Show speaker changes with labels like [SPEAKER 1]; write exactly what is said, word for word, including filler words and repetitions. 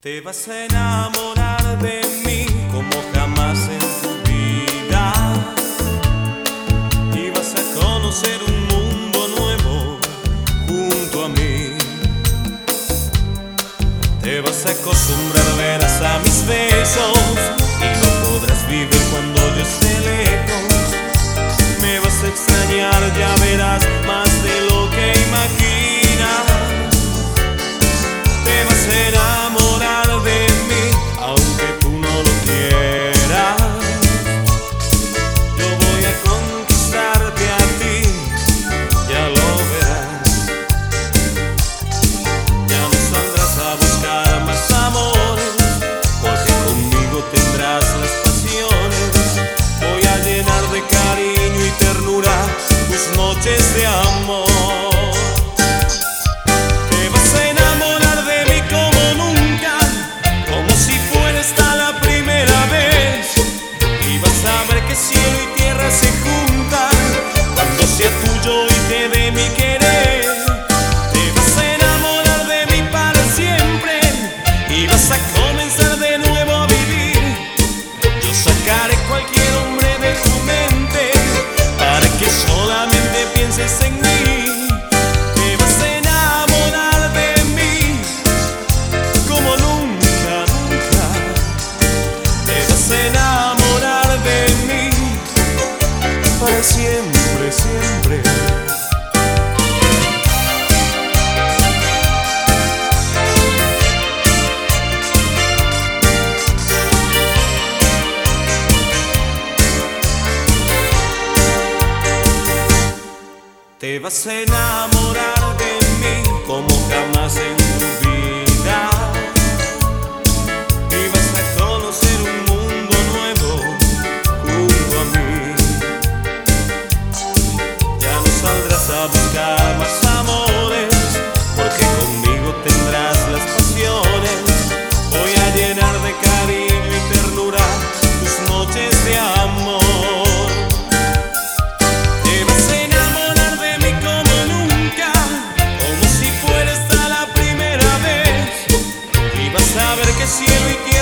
[SPEAKER 1] Te vas a enamorar de mí como jamás en tu vida y vas a conocer un mundo nuevo junto a mí. Te vas a acostumbrar, verás a mis besos y no podrás vivir cuando yo esté lejos. Me vas a extrañar, ya verás más de lo que imaginas. Te vas a enamorar de mí, aunque tú no lo quieras. Yo voy a conquistarte a ti, ya lo verás. Ya no saldrás a buscar más amores, porque conmigo tendrás las pasiones. Voy a llenar de cariño y ternura tus noches de amor. Cielo y tierra se juntan cuando sea tuyo y te dé mi querer. Te vas a enamorar de mí para siempre y vas a comenzar de nuevo a vivir. Yo sacaré cualquier hombre de tu mente para que solamente pienses en mí. Te vas a enamorar de mí como nunca, nunca. Te vas a enamorar de mí para siempre, siempre. Te vas a enamorar de mí como jamás en tu vida y vas a conocer un mundo nuevo junto a mí. Saldrás a buscar más amores, porque conmigo tendrás las pasiones. Voy a llenar de cariño y ternura tus noches de amor. Te vas a enamorar de mí como nunca, como si fuera esta la primera vez, y vas a ver que cielo y tierra